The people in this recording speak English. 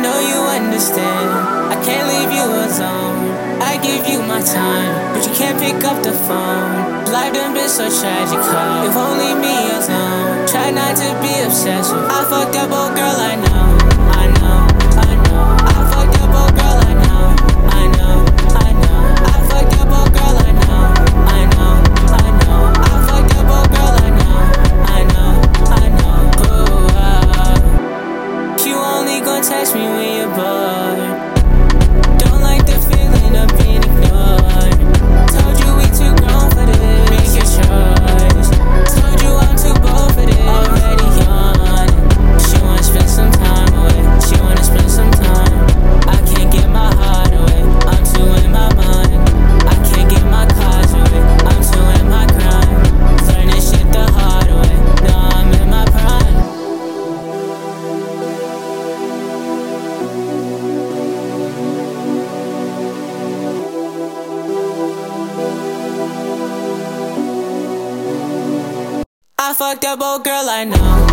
know you understand. I can't leave you alone. I give you my time, but you can't pick up the phone. Life done been so tragic, huh? If only me alone. Try not to be obsessive. I fucked up, old girl, I know. I know, I know. I fucked up, old girl, I know. I know, I know. I fucked up, old girl, I know. I know, I know. I fucked up, old girl, I know. I know, I know. Ooh, you only gon' text me when you're bored. Don't like the feeling of being ignored. Told you we too grown for this. Make your choice. Told you I'm too bold for this. Already yawning. She wanna spend some time away. She wanna spend some time. I can't get my heart away. I'm too in my mind. I can't get my cards away. I'm too in my grind. Learning shit the hard way. Now I'm in my prime. I fucked up, old girl, I know.